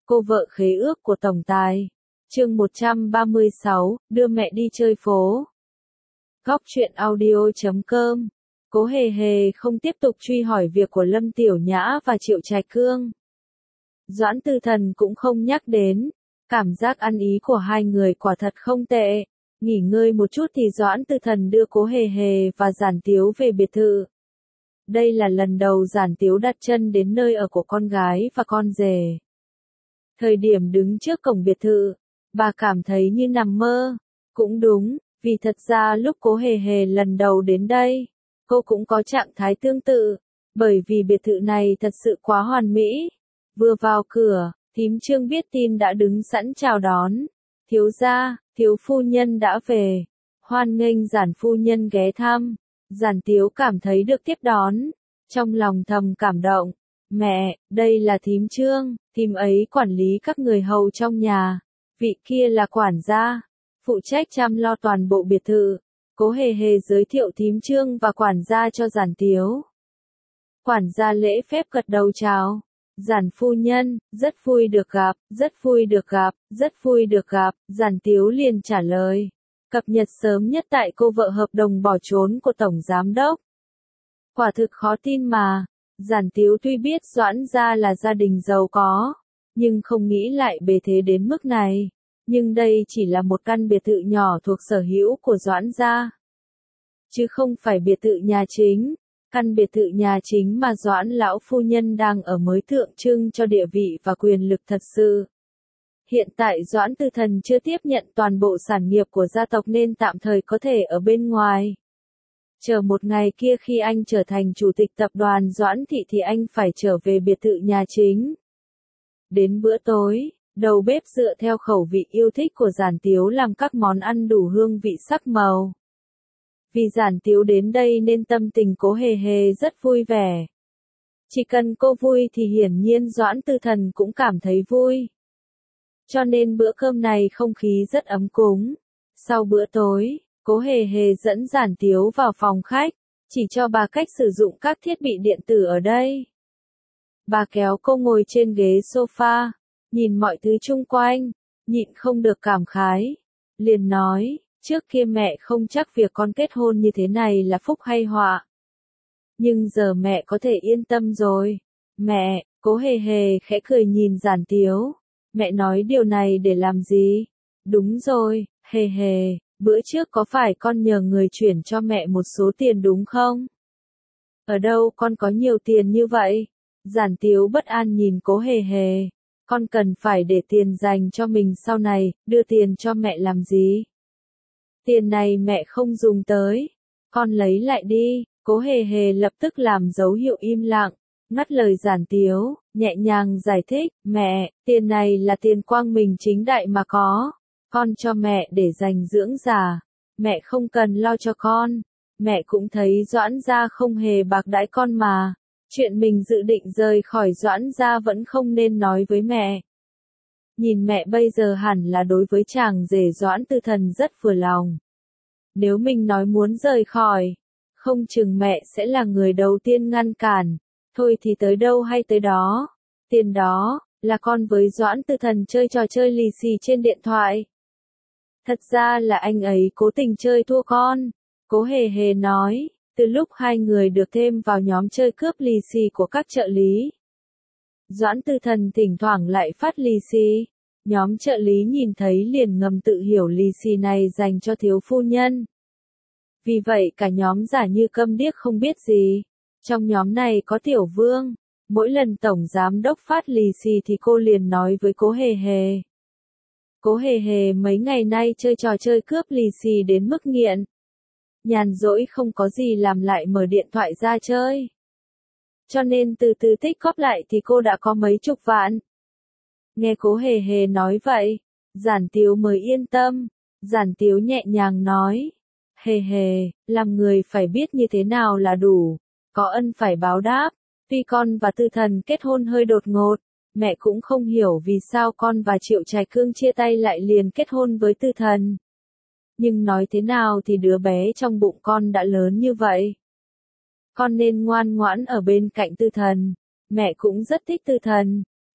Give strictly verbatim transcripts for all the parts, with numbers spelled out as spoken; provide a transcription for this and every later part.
Cô vợ khế ước của tổng tài. Chương một trăm ba mươi sáu, đưa mẹ đi chơi phố. Góc truyện audio chấm com. Cố Hề Hề không tiếp tục truy hỏi việc của Lâm Tiểu Nhã và Triệu Trạch Cương. Doãn Tư Thần cũng không nhắc đến. Cảm giác ăn ý của hai người quả thật không tệ. Nghỉ ngơi một chút thì Doãn Tư Thần đưa Cố Hề Hề và Giản Tiếu về biệt thự. Đây là lần đầu Giản Tiếu đặt chân đến nơi ở của con gái và con rể. Thời điểm đứng trước cổng biệt thự, bà cảm thấy như nằm mơ. Cũng đúng, vì thật ra lúc Cố Hề Hề lần đầu đến đây, cô cũng có trạng thái tương tự, bởi vì biệt thự này thật sự quá hoàn mỹ. Vừa vào cửa, thím Trương biết tin đã đứng sẵn chào đón. Thiếu gia, thiếu phu nhân đã về. Hoan nghênh Giản phu nhân ghé thăm. Giản Tiếu cảm thấy được tiếp đón, trong lòng thầm cảm động. Mẹ, đây là thím Trương, thím ấy quản lý các người hầu trong nhà. Vị kia là quản gia, phụ trách chăm lo toàn bộ biệt thự. Cố Hề Hề giới thiệu thím Trương và quản gia cho Giản Tiếu. Quản gia lễ phép gật đầu chào. Giản phu nhân, rất vui được gặp, rất vui được gặp, rất vui được gặp. Giản Tiếu liền trả lời. Cập nhật sớm nhất tại cô vợ hợp đồng bỏ trốn của Tổng Giám Đốc. Quả thực khó tin mà. Giản Tiếu tuy biết Doãn gia là gia đình giàu có, nhưng không nghĩ lại bề thế đến mức này. Nhưng đây chỉ là một căn biệt thự nhỏ thuộc sở hữu của Doãn gia, chứ không phải biệt thự nhà chính. Căn biệt thự nhà chính mà Doãn lão phu nhân đang ở mới tượng trưng cho địa vị và quyền lực thật sự. Hiện tại Doãn Tư Thần chưa tiếp nhận toàn bộ sản nghiệp của gia tộc nên tạm thời có thể ở bên ngoài. Chờ một ngày kia khi anh trở thành chủ tịch tập đoàn Doãn Thị thì anh phải trở về biệt thự nhà chính. Đến bữa tối, đầu bếp dựa theo khẩu vị yêu thích của Giản Tiếu làm các món ăn đủ hương vị sắc màu. Vì Giản Tiếu đến đây nên tâm tình Cố Hề Hề rất vui vẻ. Chỉ cần cô vui thì hiển nhiên Doãn Tư Thần cũng cảm thấy vui. Cho nên bữa cơm này không khí rất ấm cúng. Sau bữa tối, Cố Hề Hề dẫn Giản Tiếu vào phòng khách, chỉ cho bà cách sử dụng các thiết bị điện tử ở đây. Bà kéo cô ngồi trên ghế sofa, nhìn mọi thứ chung quanh, nhịn không được cảm khái. Liền nói, trước kia mẹ không chắc việc con kết hôn như thế này là phúc hay họa. Nhưng giờ mẹ có thể yên tâm rồi. Mẹ, Cố Hề Hề khẽ cười nhìn Giản Tiếu. Mẹ nói điều này để làm gì? Đúng rồi, Hề Hề, bữa trước có phải con nhờ người chuyển cho mẹ một số tiền đúng không? Ở đâu con có nhiều tiền như vậy? Giản Tiếu bất an nhìn Cố Hề Hề. Con cần phải để tiền dành cho mình sau này, đưa tiền cho mẹ làm gì? Tiền này mẹ không dùng tới. Con lấy lại đi. Cố Hề Hề lập tức làm dấu hiệu im lặng, ngắt lời Giản Tiếu, nhẹ nhàng giải thích, mẹ, tiền này là tiền quang minh chính đại mà có. Con cho mẹ để dành dưỡng già. Mẹ không cần lo cho con. Mẹ cũng thấy Doãn gia không hề bạc đãi con mà. Chuyện mình dự định rời khỏi Doãn gia vẫn không nên nói với mẹ. Nhìn mẹ bây giờ hẳn là đối với chàng rể Doãn Tư Thần rất vừa lòng. Nếu mình nói muốn rời khỏi, không chừng mẹ sẽ là người đầu tiên ngăn cản. Thôi thì tới đâu hay tới đó. Tiền đó, là con với Doãn Tư Thần chơi trò chơi lì xì trên điện thoại. Thật ra là anh ấy cố tình chơi thua con. Cố Hề Hề nói, từ lúc hai người được thêm vào nhóm chơi cướp lì xì của các trợ lý. Doãn Tư Thần thỉnh thoảng lại phát lì xì. Nhóm trợ lý nhìn thấy liền ngầm tự hiểu lì xì này dành cho thiếu phu nhân. Vì vậy cả nhóm giả như câm điếc không biết gì. Trong nhóm này có Tiểu Vương. Mỗi lần Tổng Giám Đốc phát lì xì thì cô liền nói với Cố Hề Hề. Cố Hề Hề mấy ngày nay chơi trò chơi cướp lì xì đến mức nghiện. Nhàn rỗi không có gì làm lại mở điện thoại ra chơi. Cho nên từ từ tích góp lại thì cô đã có mấy chục vạn. Nghe Cố Hề Hề nói vậy, Giản Tiếu mới yên tâm. Giản Tiếu nhẹ nhàng nói. Hề Hề, làm người phải biết như thế nào là đủ. Có ân phải báo đáp. Tuy con và Tư Thần kết hôn hơi đột ngột, mẹ cũng không hiểu vì sao con và Triệu Trạch Cương chia tay lại liền kết hôn với Tư Thần. Nhưng nói thế nào thì đứa bé trong bụng con đã lớn như vậy. Con nên ngoan ngoãn ở bên cạnh Tư Thần. Mẹ cũng rất thích Tư Thần.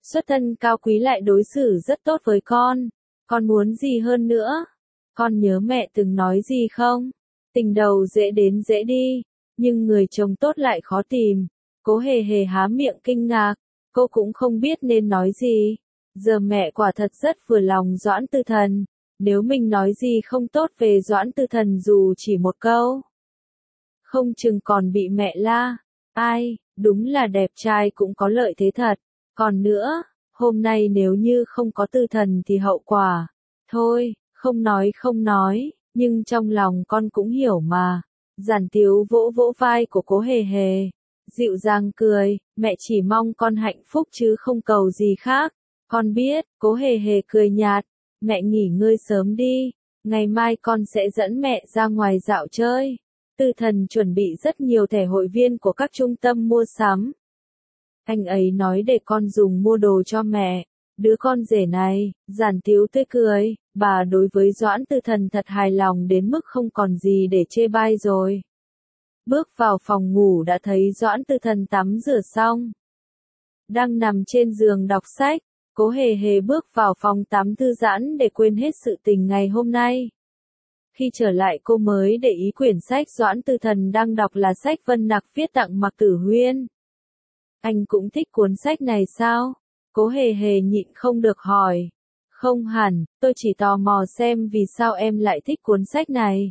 Xuất thân cao quý lại đối xử rất tốt với con. Con muốn gì hơn nữa? Con nhớ mẹ từng nói gì không? Tình đầu dễ đến dễ đi, nhưng người chồng tốt lại khó tìm. Cố hề hề há miệng kinh ngạc, cô cũng không biết nên nói gì. Giờ mẹ quả thật rất vừa lòng Doãn Tư Thần, nếu mình nói gì không tốt về Doãn Tư Thần dù chỉ một câu, không chừng còn bị mẹ la. Ai, đúng là đẹp trai cũng có lợi thế thật. Còn nữa, hôm nay nếu như không có Tư Thần thì hậu quả. Thôi, không nói không nói, nhưng trong lòng con cũng hiểu mà. Giản Tiếu vỗ vỗ vai của Cố Hề Hề, dịu dàng cười, mẹ chỉ mong con hạnh phúc chứ không cầu gì khác. Con biết, Cố Hề Hề cười nhạt, mẹ nghỉ ngơi sớm đi, ngày mai con sẽ dẫn mẹ ra ngoài dạo chơi. Tư Thần chuẩn bị rất nhiều thẻ hội viên của các trung tâm mua sắm. Anh ấy nói để con dùng mua đồ cho mẹ. Đứa con rể này, Giản Tiếu tươi cười, bà đối với Doãn Tư Thần thật hài lòng đến mức không còn gì để chê bai rồi. Bước vào phòng ngủ đã thấy Doãn Tư Thần tắm rửa xong, đang nằm trên giường đọc sách. Cố Hề Hề bước vào phòng tắm thư giãn để quên hết sự tình ngày hôm nay. Khi trở lại cô mới để ý quyển sách Doãn Tư Thần đang đọc là sách Vân Nặc viết tặng Mạc Tử Huyên. Anh cũng thích cuốn sách này sao? Cố Hề Hề nhịn không được hỏi. Không hẳn, tôi chỉ tò mò xem vì sao em lại thích cuốn sách này.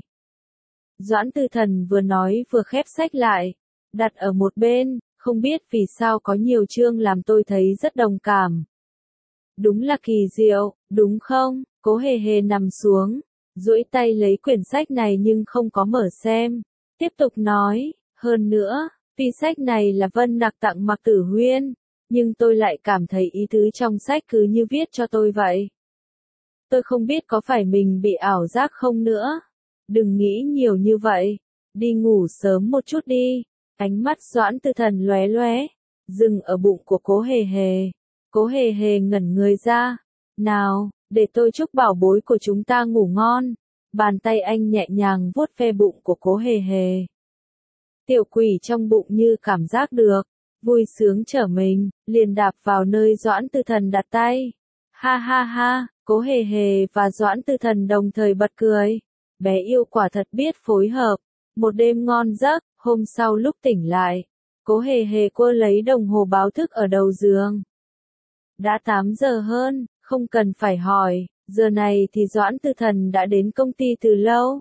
Doãn Tư Thần vừa nói vừa khép sách lại, đặt ở một bên, không biết vì sao có nhiều chương làm tôi thấy rất đồng cảm. Đúng là kỳ diệu, đúng không? Cố Hề Hề nằm xuống, duỗi tay lấy quyển sách này nhưng không có mở xem. Tiếp tục nói, hơn nữa, tuy sách này là Vân Nặc tặng Mạc Tử Huyên, nhưng tôi lại cảm thấy ý tứ trong sách cứ như viết cho tôi vậy. Tôi không biết có phải mình bị ảo giác không nữa. Đừng nghĩ nhiều như vậy, đi ngủ sớm một chút đi. Ánh mắt Doãn Tư Thần lóe lóe, dừng ở bụng của Cố Hề Hề. Cố Hề Hề ngẩn người ra. Nào, để tôi chúc bảo bối của chúng ta ngủ ngon. Bàn tay anh nhẹ nhàng vuốt ve bụng của Cố Hề Hề. Tiểu quỷ trong bụng như cảm giác được, vui sướng trở mình, liền đạp vào nơi Doãn Tư Thần đặt tay. Ha ha ha, Cố Hề Hề và Doãn Tư Thần đồng thời bật cười. Bé yêu quả thật biết phối hợp. Một đêm ngon giấc, hôm sau lúc tỉnh lại, Cố Hề Hề quơ lấy đồng hồ báo thức ở đầu giường. Đã tám giờ hơn, không cần phải hỏi, giờ này thì Doãn Tư Thần đã đến công ty từ lâu.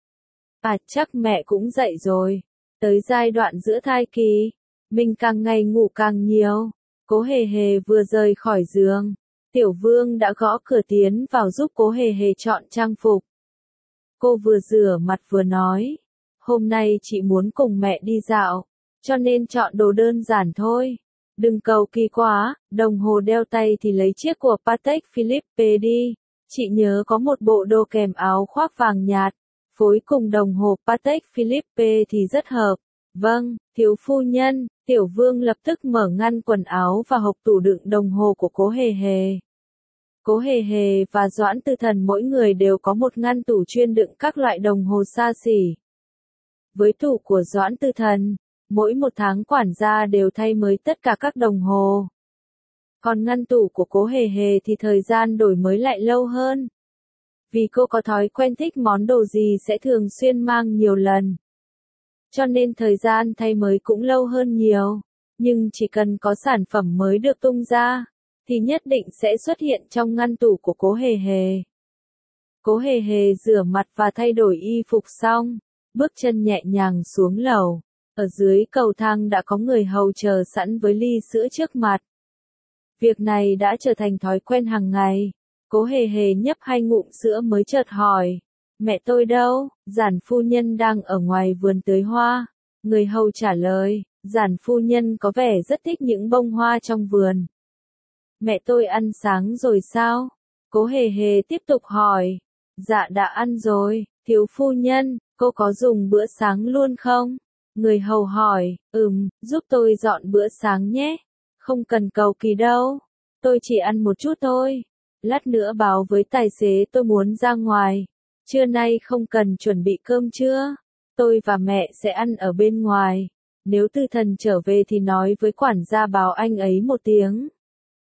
À chắc mẹ cũng dậy rồi. Tới giai đoạn giữa thai kỳ, mình càng ngày ngủ càng nhiều. Cố Hề Hề vừa rời khỏi giường, Tiểu Vương đã gõ cửa tiến vào giúp Cố Hề Hề chọn trang phục. Cô vừa rửa mặt vừa nói, hôm nay chị muốn cùng mẹ đi dạo, cho nên chọn đồ đơn giản thôi. Đừng cầu kỳ quá, đồng hồ đeo tay thì lấy chiếc của Patek Philippe đi. Chị nhớ có một bộ đồ kèm áo khoác vàng nhạt, phối cùng đồng hồ Patek Philippe thì rất hợp. Vâng, thiếu phu nhân. Tiểu Vương lập tức mở ngăn quần áo và hộc tủ đựng đồng hồ của Cố Hề Hề. Cố Hề Hề và Doãn Tư Thần mỗi người đều có một ngăn tủ chuyên đựng các loại đồng hồ xa xỉ. Với tủ của Doãn Tư Thần, mỗi một tháng quản gia đều thay mới tất cả các đồng hồ. Còn ngăn tủ của Cố Hề Hề thì thời gian đổi mới lại lâu hơn. Vì cô có thói quen thích món đồ gì sẽ thường xuyên mang nhiều lần. Cho nên thời gian thay mới cũng lâu hơn nhiều. Nhưng chỉ cần có sản phẩm mới được tung ra, thì nhất định sẽ xuất hiện trong ngăn tủ của Cố Hề Hề. Cố Hề Hề rửa mặt và thay đổi y phục xong, bước chân nhẹ nhàng xuống lầu. Ở dưới cầu thang đã có người hầu chờ sẵn với ly sữa trước mặt. Việc này đã trở thành thói quen hàng ngày. Cố Hề Hề nhấp hai ngụm sữa mới chợt hỏi, mẹ tôi đâu? Giản phu nhân đang ở ngoài vườn tưới hoa. Người hầu trả lời, giản phu nhân có vẻ rất thích những bông hoa trong vườn. Mẹ tôi ăn sáng rồi sao? Cố Hề Hề tiếp tục hỏi. Dạ đã ăn rồi, thiếu phu nhân, cô có dùng bữa sáng luôn không? Người hầu hỏi, ừm, giúp tôi dọn bữa sáng nhé. Không cần cầu kỳ đâu, tôi chỉ ăn một chút thôi. Lát nữa báo với tài xế tôi muốn ra ngoài. Trưa nay không cần chuẩn bị cơm trưa. Tôi và mẹ sẽ ăn ở bên ngoài. Nếu Tư Thần trở về thì nói với quản gia báo anh ấy một tiếng.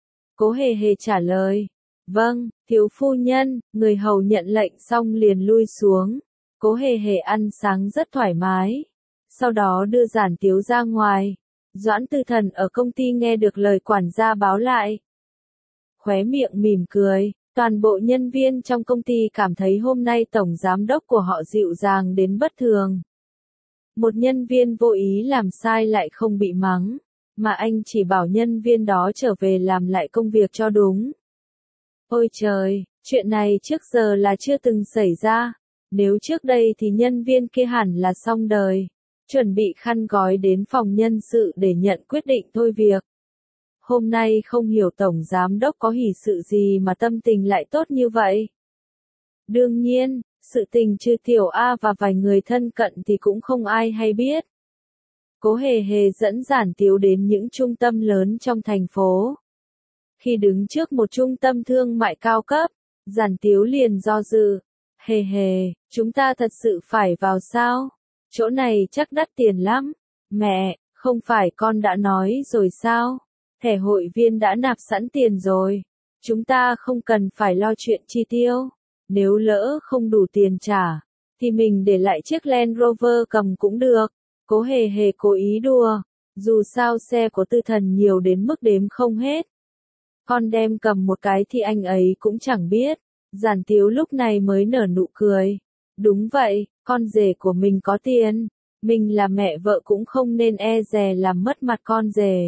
Cố hề hề trả lời. Vâng, thiếu phu nhân, người hầu nhận lệnh xong liền lui xuống. Cố hề hề ăn sáng rất thoải mái. Sau đó đưa Giản Tiếu ra ngoài. Doãn Tư Thần ở công ty nghe được lời quản gia báo lại. Khóe miệng mỉm cười, toàn bộ nhân viên trong công ty cảm thấy hôm nay tổng giám đốc của họ dịu dàng đến bất thường. Một nhân viên vô ý làm sai lại không bị mắng, mà anh chỉ bảo nhân viên đó trở về làm lại công việc cho đúng. Ôi trời, chuyện này trước giờ là chưa từng xảy ra. Nếu trước đây thì nhân viên kia hẳn là xong đời, chuẩn bị khăn gói đến phòng nhân sự để nhận quyết định thôi việc. Hôm nay không hiểu tổng giám đốc có hỉ sự gì mà tâm tình lại tốt như vậy. Đương nhiên, sự tình trừ Tiểu A và vài người thân cận thì cũng không ai hay biết. Cố hề hề dẫn Giản Tiếu đến những trung tâm lớn trong thành phố. Khi đứng trước một trung tâm thương mại cao cấp, Giản Tiếu liền do dự. Hề hề, chúng ta thật sự phải vào sao? Chỗ này chắc đắt tiền lắm. Mẹ, không phải con đã nói rồi sao? Thẻ hội viên đã nạp sẵn tiền rồi. Chúng ta không cần phải lo chuyện chi tiêu. Nếu lỡ không đủ tiền trả, thì mình để lại chiếc Land Rover cầm cũng được. Cố hề hề cố ý đùa. Dù sao xe của Tư Thần nhiều đến mức đếm không hết. Con đem cầm một cái thì anh ấy cũng chẳng biết. Giản Tiếu lúc này mới nở nụ cười. Đúng vậy, con rể của mình có tiền. Mình là mẹ vợ cũng không nên e dè làm mất mặt con rể.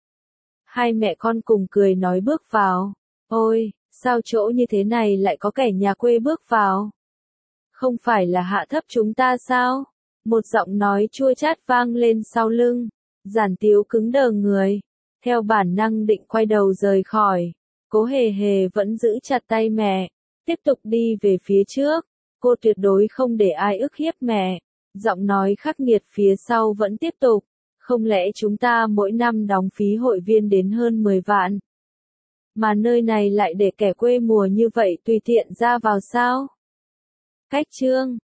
Hai mẹ con cùng cười nói bước vào. Ôi, sao chỗ như thế này lại có kẻ nhà quê bước vào? Không phải là hạ thấp chúng ta sao? Một giọng nói chua chát vang lên sau lưng. Giản Tiếu cứng đờ người. Theo bản năng định quay đầu rời khỏi. Cố hề hề vẫn giữ chặt tay mẹ. Tiếp tục đi về phía trước. Cô tuyệt đối không để ai ức hiếp mẹ. Giọng nói khắc nghiệt phía sau vẫn tiếp tục. Không lẽ chúng ta mỗi năm đóng phí hội viên đến hơn mười vạn? Mà nơi này lại để kẻ quê mùa như vậy tùy tiện ra vào sao? Cách chương